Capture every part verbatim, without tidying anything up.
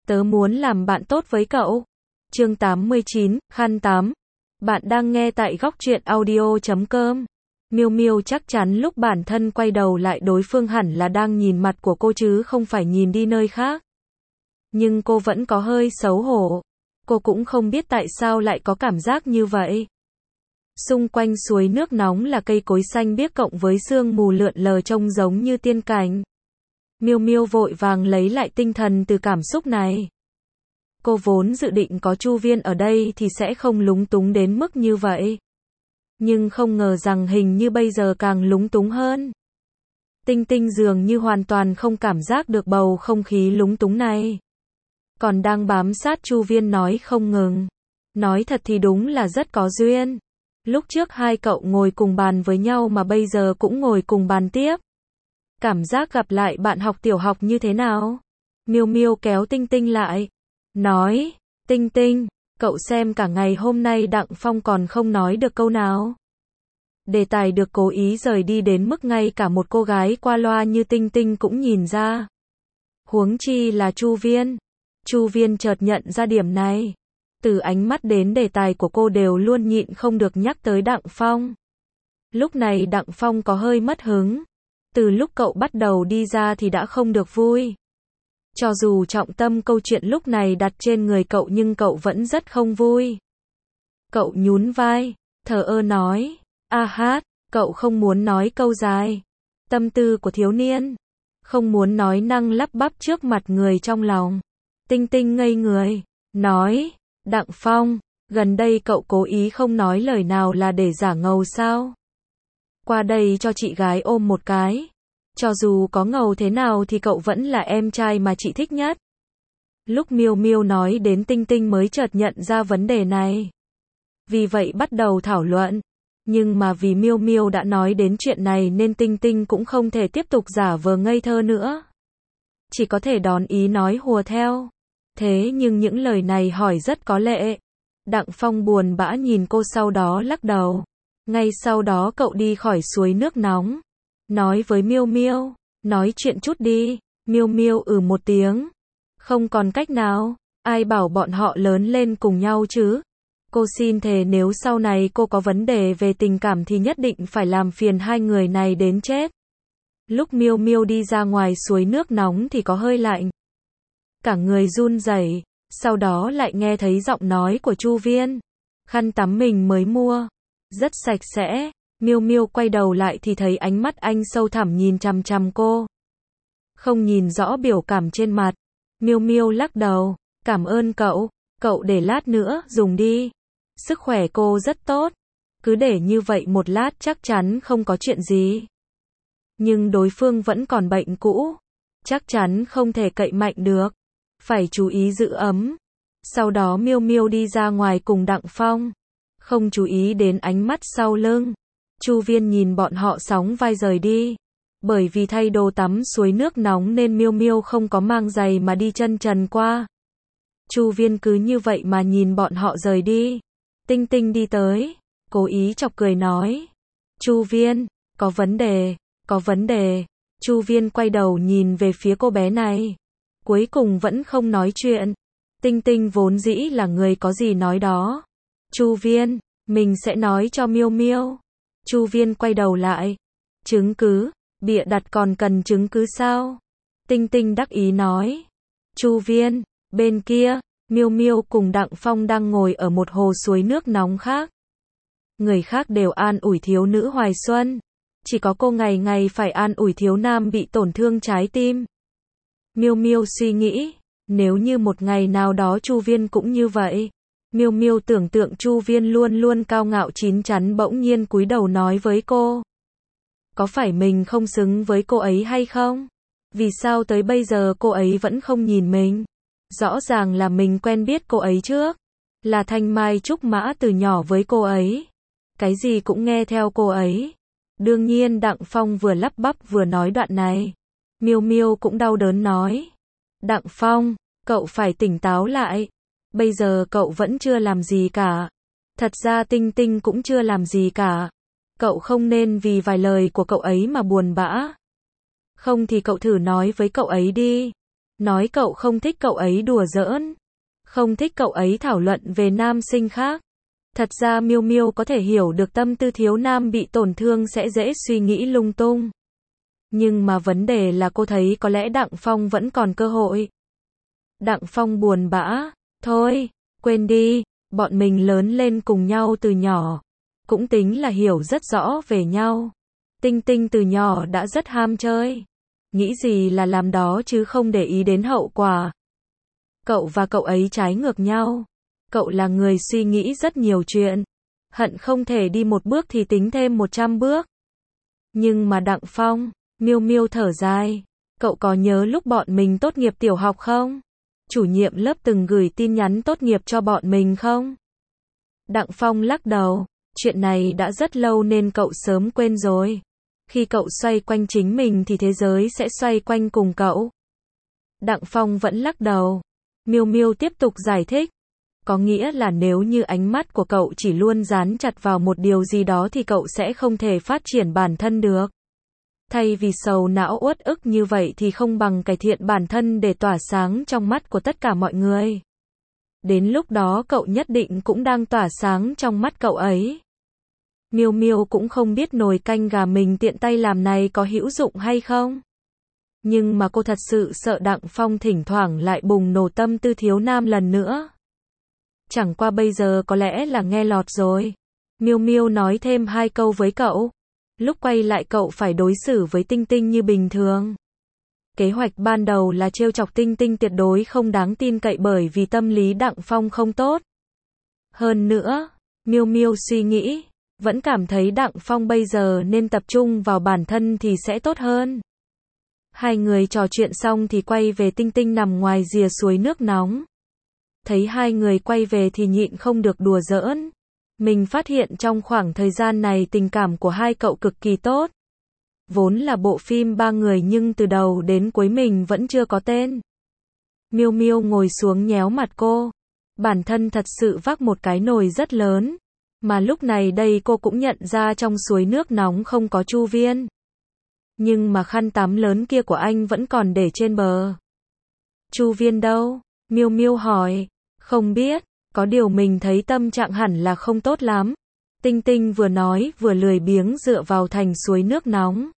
Tớ muốn làm bạn tốt với cậu. Chương tám mươi chín, Khăn tắm. Bạn đang nghe tại góc truyện audio chấm com. Miêu Miêu chắc chắn lúc bản thân quay đầu lại đối phương hẳn là đang nhìn mặt của cô chứ không phải nhìn đi nơi khác. Nhưng cô vẫn có hơi xấu hổ. Cô cũng không biết tại sao lại có cảm giác như vậy. Xung quanh suối nước nóng là cây cối xanh biếc cộng với sương mù lượn lờ trông giống như tiên cảnh. Miêu Miêu vội vàng lấy lại tinh thần từ cảm xúc này. Cô vốn dự định có Chu Viên ở đây thì sẽ không lúng túng đến mức như vậy. Nhưng không ngờ rằng hình như bây giờ càng lúng túng hơn. Tinh Tinh dường như hoàn toàn không cảm giác được bầu không khí lúng túng này. Còn đang bám sát Chu Viên nói không ngừng. Nói thật thì đúng là rất có duyên. Lúc trước hai cậu ngồi cùng bàn với nhau mà bây giờ cũng ngồi cùng bàn tiếp. Cảm giác gặp lại bạn học tiểu học như thế nào? Miêu Miêu kéo Tinh Tinh lại. Nói, Tinh Tinh, cậu xem cả ngày hôm nay Đặng Phong còn không nói được câu nào. Đề tài được cố ý rời đi đến mức ngay cả một cô gái qua loa như Tinh Tinh cũng nhìn ra. Huống chi là Chu Viên. Chu Viên chợt nhận ra điểm này. Từ ánh mắt đến đề tài của cô đều luôn nhịn không được nhắc tới Đặng Phong. Lúc này Đặng Phong có hơi mất hứng. Từ lúc cậu bắt đầu đi ra thì đã không được vui. Cho dù trọng tâm câu chuyện lúc này đặt trên người cậu nhưng cậu vẫn rất không vui. Cậu nhún vai, thờ ơ nói, a hát, cậu không muốn nói câu dài. Tâm tư của thiếu niên. Không muốn nói năng lắp bắp trước mặt người trong lòng. Tinh Tinh ngây người, nói, Đặng Phong, gần đây cậu cố ý không nói lời nào là để giả ngầu sao? Qua đây cho chị gái ôm một cái. Cho dù có ngầu thế nào thì cậu vẫn là em trai mà chị thích nhất. Lúc Miêu Miêu nói đến Tinh Tinh mới chợt nhận ra vấn đề này. Vì vậy bắt đầu thảo luận. Nhưng mà vì Miêu Miêu đã nói đến chuyện này nên Tinh Tinh cũng không thể tiếp tục giả vờ ngây thơ nữa. Chỉ có thể đón ý nói hùa theo. Thế nhưng những lời này hỏi rất có lệ. Đặng Phong buồn bã nhìn cô sau đó lắc đầu. Ngay sau đó cậu đi khỏi suối nước nóng. Nói với Miêu Miêu, nói chuyện chút đi. Miêu Miêu ừ một tiếng. Không còn cách nào, ai bảo bọn họ lớn lên cùng nhau chứ. Cô xin thề nếu sau này cô có vấn đề về tình cảm thì nhất định phải làm phiền hai người này đến chết. Lúc Miêu Miêu đi ra ngoài suối nước nóng thì có hơi lạnh. Cả người run rẩy, sau đó lại nghe thấy giọng nói của Chu Viên. Khăn tắm mình mới mua, rất sạch sẽ. Miêu Miêu quay đầu lại thì thấy ánh mắt anh sâu thẳm nhìn chằm chằm cô. Không nhìn rõ biểu cảm trên mặt. Miêu Miêu lắc đầu, cảm ơn cậu, cậu để lát nữa dùng đi. Sức khỏe cô rất tốt, cứ để như vậy một lát chắc chắn không có chuyện gì. Nhưng đối phương vẫn còn bệnh cũ, chắc chắn không thể cậy mạnh được, phải chú ý giữ ấm. Sau đó Miêu Miêu đi ra ngoài cùng Đặng Phong, không chú ý đến ánh mắt sau lưng. Chu Viên nhìn bọn họ sóng vai rời đi. Bởi vì thay đồ tắm suối nước nóng nên Miêu Miêu không có mang giày mà đi chân trần qua. Chu Viên cứ như vậy mà nhìn bọn họ rời đi. Tinh Tinh đi tới, cố ý chọc cười nói. Chu Viên, có vấn đề, có vấn đề. Chu Viên quay đầu nhìn về phía cô bé này. Cuối cùng vẫn không nói chuyện. Tinh Tinh vốn dĩ là người có gì nói đó. Chu Viên, mình sẽ nói cho Miêu Miêu. Chu Viên quay đầu lại. Chứng cứ, bịa đặt còn cần chứng cứ sao? Tinh Tinh đắc ý nói. Chu Viên, bên kia, Miêu Miêu cùng Đặng Phong đang ngồi ở một hồ suối nước nóng khác. Người khác đều an ủi thiếu nữ hoài xuân. Chỉ có cô ngày ngày phải an ủi thiếu nam bị tổn thương trái tim. Miêu Miêu suy nghĩ, nếu như một ngày nào đó Chu Viên cũng như vậy. Miêu Miêu tưởng tượng Chu Viên luôn luôn cao ngạo chín chắn bỗng nhiên cúi đầu nói với cô. Có phải mình không xứng với cô ấy hay không? Vì sao tới bây giờ cô ấy vẫn không nhìn mình? Rõ ràng là mình quen biết cô ấy trước. Là thanh mai trúc mã từ nhỏ với cô ấy. Cái gì cũng nghe theo cô ấy. Đương nhiên Đặng Phong vừa lắp bắp vừa nói đoạn này. Miêu Miêu cũng đau đớn nói. Đặng Phong, cậu phải tỉnh táo lại. Bây giờ cậu vẫn chưa làm gì cả. Thật ra Tinh Tinh cũng chưa làm gì cả. Cậu không nên vì vài lời của cậu ấy mà buồn bã. Không thì cậu thử nói với cậu ấy đi. Nói cậu không thích cậu ấy đùa giỡn, không thích cậu ấy thảo luận về nam sinh khác. Thật ra Miêu Miêu có thể hiểu được tâm tư thiếu nam bị tổn thương sẽ dễ suy nghĩ lung tung. Nhưng mà vấn đề là cô thấy có lẽ Đặng Phong vẫn còn cơ hội. Đặng Phong buồn bã, thôi, quên đi, bọn mình lớn lên cùng nhau từ nhỏ, cũng tính là hiểu rất rõ về nhau. Tinh Tinh từ nhỏ đã rất ham chơi, nghĩ gì là làm đó chứ không để ý đến hậu quả. Cậu và cậu ấy trái ngược nhau. Cậu là người suy nghĩ rất nhiều chuyện, hận không thể đi một bước thì tính thêm một trăm bước. Nhưng mà Đặng Phong, Miêu Miêu thở dài, cậu có nhớ lúc bọn mình tốt nghiệp tiểu học không? Chủ nhiệm lớp từng gửi tin nhắn tốt nghiệp cho bọn mình không? Đặng Phong lắc đầu, chuyện này đã rất lâu nên cậu sớm quên rồi. Khi cậu xoay quanh chính mình thì thế giới sẽ xoay quanh cùng cậu. Đặng Phong vẫn lắc đầu. Miêu Miêu tiếp tục giải thích. Có nghĩa là nếu như ánh mắt của cậu chỉ luôn dán chặt vào một điều gì đó thì cậu sẽ không thể phát triển bản thân được. Thay vì sầu não uất ức như vậy thì không bằng cải thiện bản thân để tỏa sáng trong mắt của tất cả mọi người. Đến lúc đó cậu nhất định cũng đang tỏa sáng trong mắt cậu ấy. Miêu Miêu cũng không biết nồi canh gà mình tiện tay làm này có hữu dụng hay không. Nhưng mà cô thật sự sợ Đặng Phong thỉnh thoảng lại bùng nổ tâm tư thiếu nam lần nữa. Chẳng qua bây giờ có lẽ là nghe lọt rồi. Miêu Miêu nói thêm hai câu với cậu. Lúc quay lại cậu phải đối xử với Tinh Tinh như bình thường. Kế hoạch ban đầu là trêu chọc Tinh Tinh tuyệt đối không đáng tin cậy bởi vì tâm lý Đặng Phong không tốt. Hơn nữa, Miêu Miêu suy nghĩ, vẫn cảm thấy Đặng Phong bây giờ nên tập trung vào bản thân thì sẽ tốt hơn. Hai người trò chuyện xong thì quay về Tinh Tinh nằm ngoài rìa suối nước nóng. Thấy hai người quay về thì nhịn không được đùa giỡn. Mình phát hiện trong khoảng thời gian này tình cảm của hai cậu cực kỳ tốt. Vốn là bộ phim ba người nhưng từ đầu đến cuối mình vẫn chưa có tên. Miêu Miêu ngồi xuống nhéo mặt cô. Bản thân thật sự vác một cái nồi rất lớn. Mà lúc này đây cô cũng nhận ra trong suối nước nóng không có Chu Viên. Nhưng mà khăn tắm lớn kia của anh vẫn còn để trên bờ. Chu Viên đâu? Miêu Miêu hỏi. Không biết, có điều mình thấy tâm trạng hẳn là không tốt lắm. Tinh Tinh vừa nói vừa lười biếng dựa vào thành suối nước nóng.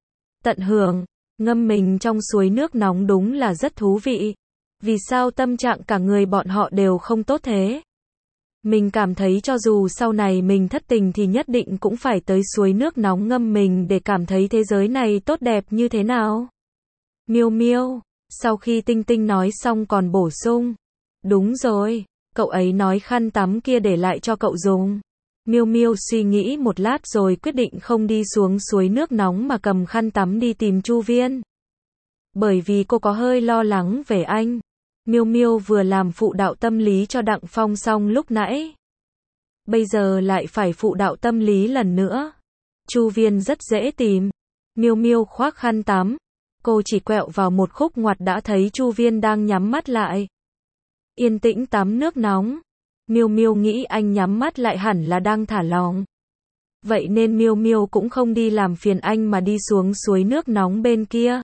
Tận hưởng, ngâm mình trong suối nước nóng đúng là rất thú vị. Vì sao tâm trạng cả người bọn họ đều không tốt thế? Mình cảm thấy cho dù sau này mình thất tình thì nhất định cũng phải tới suối nước nóng ngâm mình để cảm thấy thế giới này tốt đẹp như thế nào. Miêu Miêu, sau khi Tinh Tinh nói xong còn bổ sung. Đúng rồi, cậu ấy nói khăn tắm kia để lại cho cậu dùng. Miêu Miêu suy nghĩ một lát rồi quyết định không đi xuống suối nước nóng mà cầm khăn tắm đi tìm Chu Viên. Bởi vì cô có hơi lo lắng về anh. Miêu Miêu vừa làm phụ đạo tâm lý cho Đặng Phong xong lúc nãy. Bây giờ lại phải phụ đạo tâm lý lần nữa. Chu Viên rất dễ tìm. Miêu Miêu khoác khăn tắm. Cô chỉ quẹo vào một khúc ngoặt đã thấy Chu Viên đang nhắm mắt lại. Yên tĩnh tắm nước nóng. Miêu Miêu nghĩ anh nhắm mắt lại hẳn là đang thả lỏng. Vậy nên Miêu Miêu cũng không đi làm phiền anh mà đi xuống suối nước nóng bên kia.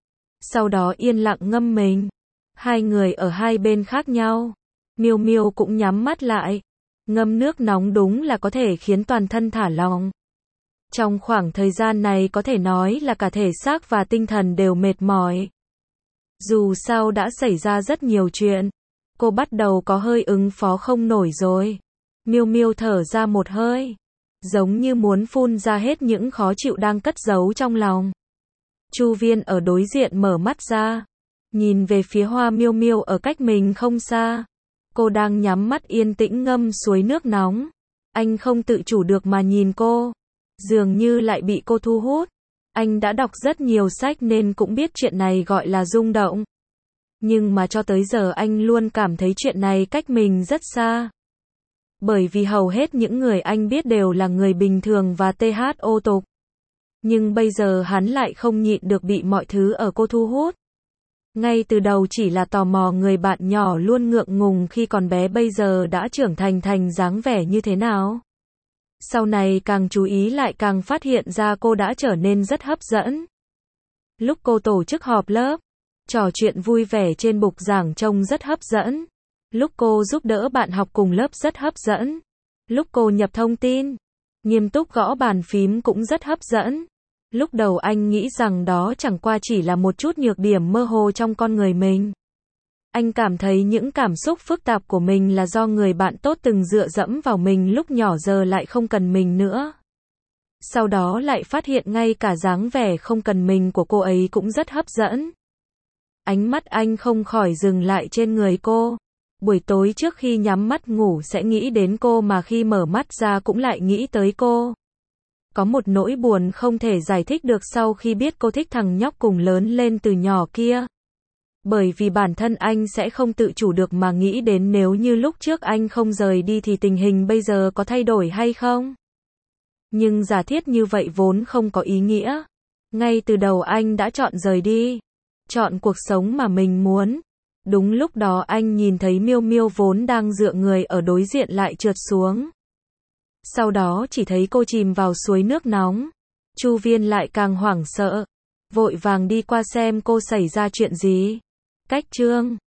Sau đó yên lặng ngâm mình. Hai người ở hai bên khác nhau. Miêu Miêu cũng nhắm mắt lại. Ngâm nước nóng đúng là có thể khiến toàn thân thả lỏng. Trong khoảng thời gian này có thể nói là cả thể xác và tinh thần đều mệt mỏi. Dù sao đã xảy ra rất nhiều chuyện. Cô bắt đầu có hơi ứng phó không nổi rồi. Miêu Miêu thở ra một hơi. Giống như muốn phun ra hết những khó chịu đang cất giấu trong lòng. Chu Viên ở đối diện mở mắt ra. Nhìn về phía Hoa Miêu Miêu ở cách mình không xa. Cô đang nhắm mắt yên tĩnh ngâm suối nước nóng. Anh không tự chủ được mà nhìn cô. Dường như lại bị cô thu hút. Anh đã đọc rất nhiều sách nên cũng biết chuyện này gọi là rung động. Nhưng mà cho tới giờ anh luôn cảm thấy chuyện này cách mình rất xa. Bởi vì hầu hết những người anh biết đều là người bình thường và thô tục. Nhưng bây giờ hắn lại không nhịn được bị mọi thứ ở cô thu hút. Ngay từ đầu chỉ là tò mò người bạn nhỏ luôn ngượng ngùng khi còn bé bây giờ đã trưởng thành thành dáng vẻ như thế nào. Sau này càng chú ý lại càng phát hiện ra cô đã trở nên rất hấp dẫn. Lúc cô tổ chức họp lớp, Trò chuyện vui vẻ trên bục giảng trông rất hấp dẫn. Lúc cô giúp đỡ bạn học cùng lớp rất hấp dẫn. Lúc cô nhập thông tin, nghiêm túc gõ bàn phím cũng rất hấp dẫn. Lúc đầu anh nghĩ rằng đó chẳng qua chỉ là một chút nhược điểm mơ hồ trong con người mình. Anh cảm thấy những cảm xúc phức tạp của mình là do người bạn tốt từng dựa dẫm vào mình lúc nhỏ giờ lại không cần mình nữa. Sau đó lại phát hiện ngay cả dáng vẻ không cần mình của cô ấy cũng rất hấp dẫn. Ánh mắt anh không khỏi dừng lại trên người cô. Buổi tối trước khi nhắm mắt ngủ sẽ nghĩ đến cô mà khi mở mắt ra cũng lại nghĩ tới cô. Có một nỗi buồn không thể giải thích được sau khi biết cô thích thằng nhóc cùng lớn lên từ nhỏ kia. Bởi vì bản thân anh sẽ không tự chủ được mà nghĩ đến nếu như lúc trước anh không rời đi thì tình hình bây giờ có thay đổi hay không. Nhưng giả thiết như vậy vốn không có ý nghĩa. Ngay từ đầu anh đã chọn rời đi. Chọn cuộc sống mà mình muốn. Đúng lúc đó anh nhìn thấy Miêu Miêu vốn đang dựa người ở đối diện lại trượt xuống. Sau đó chỉ thấy cô chìm vào suối nước nóng. Chu Viên lại càng hoảng sợ. Vội vàng đi qua xem cô xảy ra chuyện gì. Cách chương